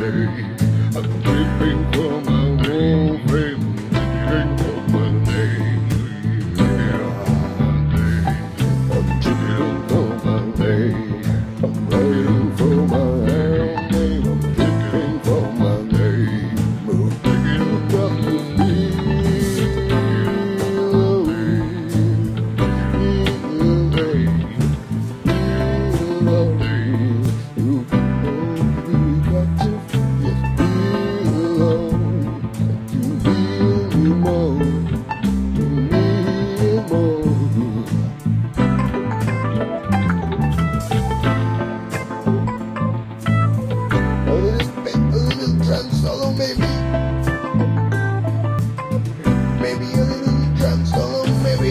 I'm sleeping for my wolf, sleeping for my name. I'm sleeping for my name. I'm waiting for my name. I'm sleeping for my name. I'm thinking about me. Maybe a little drum solo, maybe.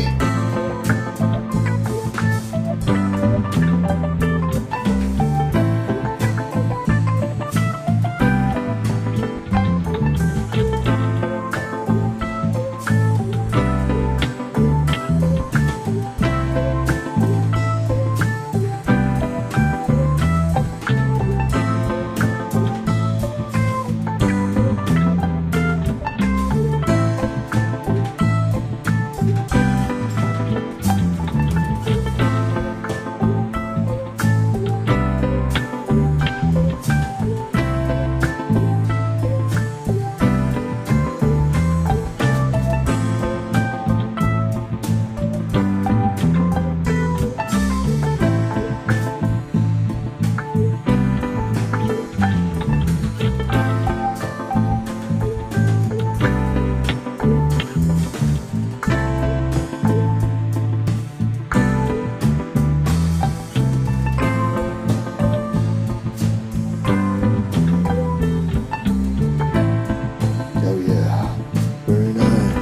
Oh yeah, very nice.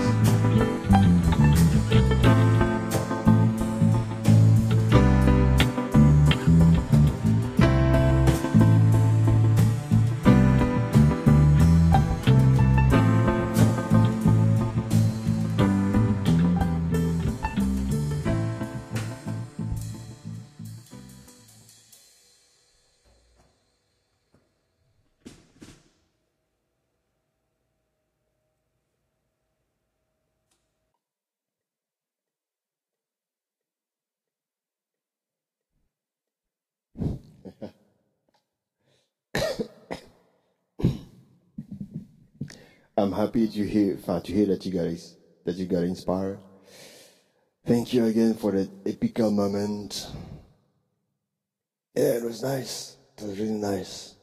I'm happy to hear that you got inspired. Thank you again for that epical moment. Yeah, it was nice. It was really nice.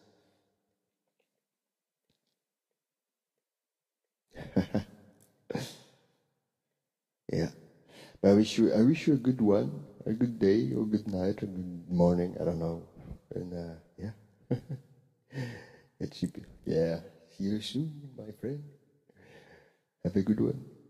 Yeah. But I wish you a good one, a good day, or good night, or good morning. I don't know. And yeah, yeah. See you soon, my friend. Have a good one.